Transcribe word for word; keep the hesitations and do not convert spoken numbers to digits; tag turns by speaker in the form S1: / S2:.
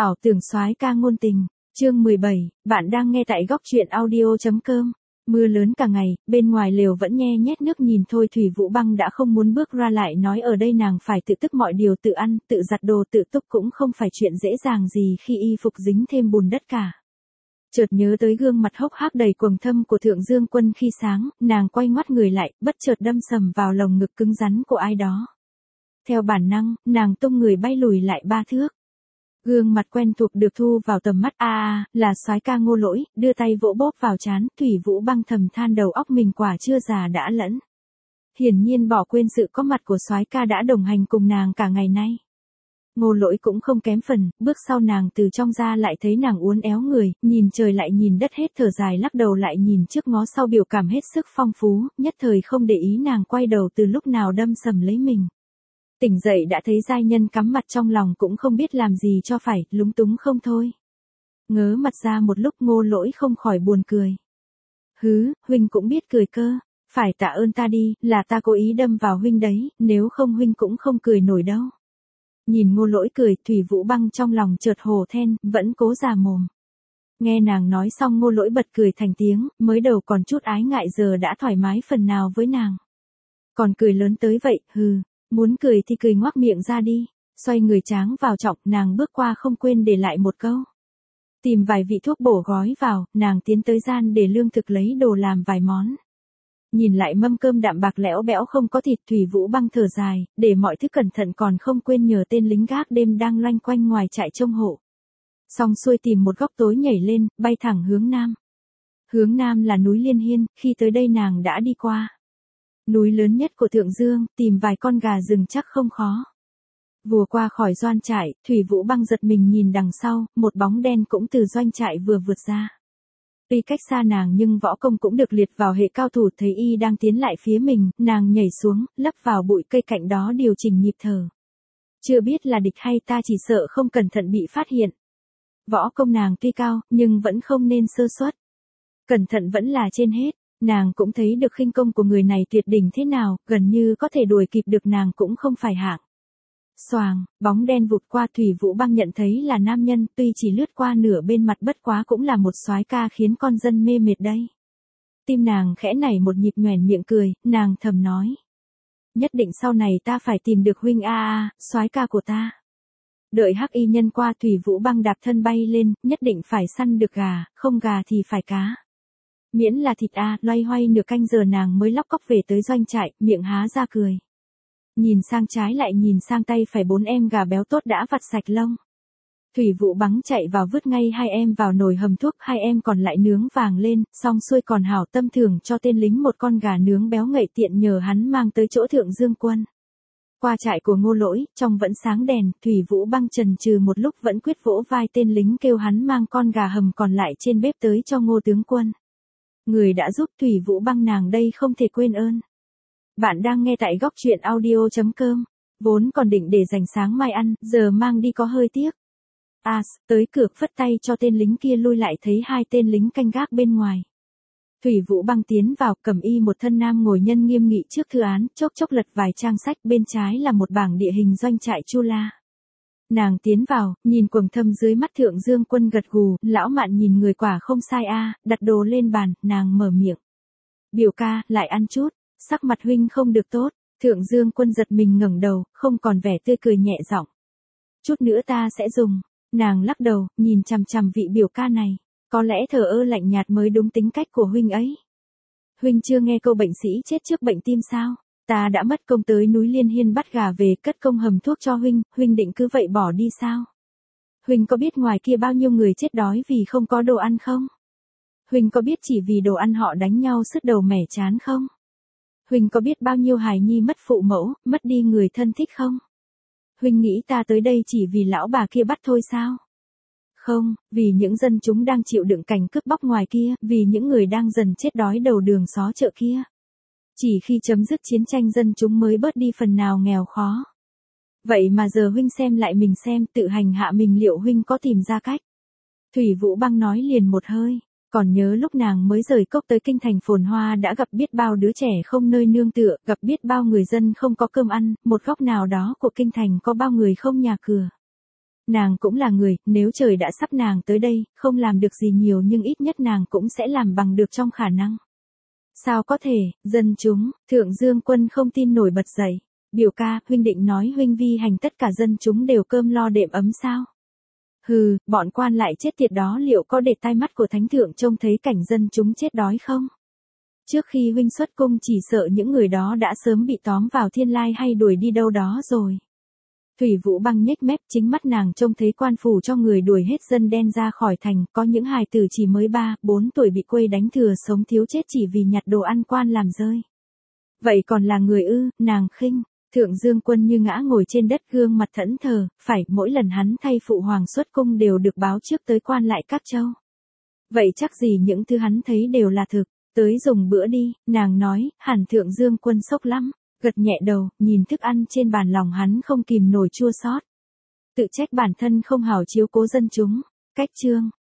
S1: Ảo tưởng soái ca ngôn tình, chương mười bảy, bạn đang nghe tại góc truyện audio.com. Mưa lớn cả ngày, bên ngoài lều vẫn nhe nhét nước nhìn thôi Thủy Vũ Băng đã không muốn bước ra lại nói ở đây nàng phải tự tức mọi điều tự ăn, tự giặt đồ tự túc cũng không phải chuyện dễ dàng gì khi y phục dính thêm bùn đất cả. Chợt nhớ tới gương mặt hốc hác đầy quầng thâm của Thượng Dương Quân khi sáng, nàng quay ngoắt người lại, bất chợt đâm sầm vào lồng ngực cứng rắn của ai đó. Theo bản năng, nàng tung người bay lùi lại ba thước. Gương mặt quen thuộc được thu vào tầm mắt, a à, là soái ca Ngô Lỗi, đưa tay vỗ bóp vào trán, Thủy Vũ Băng thầm than đầu óc mình quả chưa già đã lẫn. Hiển nhiên bỏ quên sự có mặt của soái ca đã đồng hành cùng nàng cả ngày nay. Ngô Lỗi cũng không kém phần, bước sau nàng từ trong ra lại thấy nàng uốn éo người, nhìn trời lại nhìn đất hết thở dài lắc đầu lại nhìn trước ngó sau biểu cảm hết sức phong phú, nhất thời không để ý nàng quay đầu từ lúc nào đâm sầm lấy mình. Tỉnh dậy đã thấy giai nhân cắm mặt trong lòng cũng không biết làm gì cho phải, lúng túng không thôi. Ngớ mặt ra một lúc Ngô Lỗi không khỏi buồn cười. Hứ, huynh cũng biết cười cơ, phải tạ ơn ta đi, là ta cố ý đâm vào huynh đấy, nếu không huynh cũng không cười nổi đâu. Nhìn Ngô Lỗi cười, Thủy Vũ Băng trong lòng chợt hổ then, vẫn cố già mồm. Nghe nàng nói xong Ngô Lỗi bật cười thành tiếng, mới đầu còn chút ái ngại giờ đã thoải mái phần nào với nàng. Còn cười lớn tới vậy, hừ. Muốn cười thì cười ngoác miệng ra đi, xoay người tráng vào trọng, nàng bước qua không quên để lại một câu. Tìm vài vị thuốc bổ gói vào, nàng tiến tới gian để lương thực lấy đồ làm vài món. Nhìn lại mâm cơm đạm bạc lẽo bẽo không có thịt, Thủy Vũ Băng thở dài, để mọi thứ cẩn thận còn không quên nhờ tên lính gác đêm đang loanh quanh ngoài trại trông hộ. Xong xuôi tìm một góc tối nhảy lên, bay thẳng hướng nam. Hướng nam là núi Liên Hiên, khi tới đây nàng đã đi qua. Núi lớn nhất của Thượng Dương, tìm vài con gà rừng chắc không khó. Vừa qua khỏi doanh trại, Thủy Vũ Băng giật mình nhìn đằng sau, một bóng đen cũng từ doanh trại vừa vượt ra. Tuy cách xa nàng nhưng võ công cũng được liệt vào hệ cao thủ, thấy y đang tiến lại phía mình, nàng nhảy xuống, lấp vào bụi cây cạnh đó điều chỉnh nhịp thở. Chưa biết là địch hay ta chỉ sợ không cẩn thận bị phát hiện. Võ công nàng tuy cao, nhưng vẫn không nên sơ suất. Cẩn thận vẫn là trên hết. Nàng cũng thấy được khinh công của người này tuyệt đỉnh thế nào, gần như có thể đuổi kịp được nàng cũng không phải hạng. Xoàng, bóng đen vụt qua, Thủy Vũ Băng nhận thấy là nam nhân, tuy chỉ lướt qua nửa bên mặt bất quá cũng là một soái ca khiến con dân mê mệt đây. Tim nàng khẽ nảy một nhịp nhoẻn miệng cười, nàng thầm nói. Nhất định sau này ta phải tìm được huynh a a, soái ca của ta. Đợi hắc y nhân qua, Thủy Vũ Băng đạp thân bay lên, nhất định phải săn được gà, không gà thì phải cá. Miễn là thịt a, loay hoay nửa canh giờ nàng mới lóc cóc về tới doanh trại, miệng há ra cười. Nhìn sang trái lại nhìn sang tay phải bốn em gà béo tốt đã vặt sạch lông. Thủy Vũ Băng chạy vào vứt ngay hai em vào nồi hầm thuốc, hai em còn lại nướng vàng lên, xong xuôi còn hảo tâm thưởng cho tên lính một con gà nướng béo ngậy tiện nhờ hắn mang tới chỗ Thượng Dương Quân. Qua trại của Ngô Lỗi, trong vẫn sáng đèn, Thủy Vũ Băng chần chừ một lúc vẫn quyết vỗ vai tên lính kêu hắn mang con gà hầm còn lại trên bếp tới cho Ngô tướng quân. Người đã giúp Thủy Vũ Băng nàng đây không thể quên ơn. Bạn đang nghe tại góc truyện audio.com. Vốn còn định để dành sáng mai ăn, giờ mang đi có hơi tiếc. À, tới cửa phất tay cho tên lính kia lui lại thấy hai tên lính canh gác bên ngoài. Thủy Vũ Băng tiến vào, cầm y một thân nam ngồi nhân nghiêm nghị trước thư án, chốc chốc lật vài trang sách, bên trái là một bảng địa hình doanh trại Chu La. Nàng tiến vào, nhìn quầng thâm dưới mắt Thượng Dương Quân gật gù, lão Mạn nhìn người quả không sai a, đặt đồ lên bàn, nàng mở miệng. Biểu ca, lại ăn chút, sắc mặt huynh không được tốt, Thượng Dương Quân giật mình ngẩng đầu, không còn vẻ tươi cười nhẹ giọng. Chút nữa ta sẽ dùng, nàng lắc đầu, nhìn chằm chằm vị biểu ca này, có lẽ thờ ơ lạnh nhạt mới đúng tính cách của huynh ấy. Huynh chưa nghe câu bệnh sĩ chết trước bệnh tim sao? Ta đã mất công tới núi Liên Hiên bắt gà về cất công hầm thuốc cho huynh, huynh định cứ vậy bỏ đi sao? Huynh có biết ngoài kia bao nhiêu người chết đói vì không có đồ ăn không? Huynh có biết chỉ vì đồ ăn họ đánh nhau sứt đầu mẻ chán không? Huynh có biết bao nhiêu hài nhi mất phụ mẫu, mất đi người thân thích không? Huynh nghĩ ta tới đây chỉ vì lão bà kia bắt thôi sao? Không, vì những dân chúng đang chịu đựng cảnh cướp bóc ngoài kia, vì những người đang dần chết đói đầu đường xó chợ kia. Chỉ khi chấm dứt chiến tranh dân chúng mới bớt đi phần nào nghèo khó. Vậy mà giờ huynh xem lại mình xem, tự hành hạ mình liệu huynh có tìm ra cách? Thủy Vũ Băng nói liền một hơi, còn nhớ lúc nàng mới rời cốc tới kinh thành phồn hoa đã gặp biết bao đứa trẻ không nơi nương tựa, gặp biết bao người dân không có cơm ăn, một góc nào đó của kinh thành có bao người không nhà cửa. nàng cũng là người, nếu trời đã sắp nàng tới đây, không làm được gì nhiều nhưng ít nhất nàng cũng sẽ làm bằng được trong khả năng. Sao có thể, dân chúng, Thượng Dương Quân không tin nổi bật dậy. Biểu ca, huynh định nói huynh vi hành tất cả dân chúng đều cơm lo đệm ấm sao? Hừ, bọn quan lại chết tiệt đó liệu có để tai mắt của thánh thượng trông thấy cảnh dân chúng chết đói không? Trước khi huynh xuất cung chỉ sợ những người đó đã sớm bị tóm vào thiên lai hay đuổi đi đâu đó rồi. Thủy Vũ Băng nhếch mép, chính mắt nàng trông thấy quan phủ cho người đuổi hết dân đen ra khỏi thành, có những hài tử chỉ mới ba, bốn tuổi bị quây đánh thừa sống thiếu chết chỉ vì nhặt đồ ăn quan làm rơi. Vậy còn là người ư, nàng khinh. Thượng Dương Quân như ngã ngồi trên đất gương mặt thẫn thờ, phải mỗi lần hắn thay phụ hoàng xuất cung đều được báo trước tới quan lại các châu. Vậy chắc gì những thứ hắn thấy đều là thực, tới dùng bữa đi, nàng nói, hẳn Thượng Dương Quân sốc lắm, gật nhẹ đầu, nhìn thức ăn trên bàn lòng hắn không kìm nổi chua xót. Tự trách bản thân không hảo chiếu cố dân chúng, cách chương.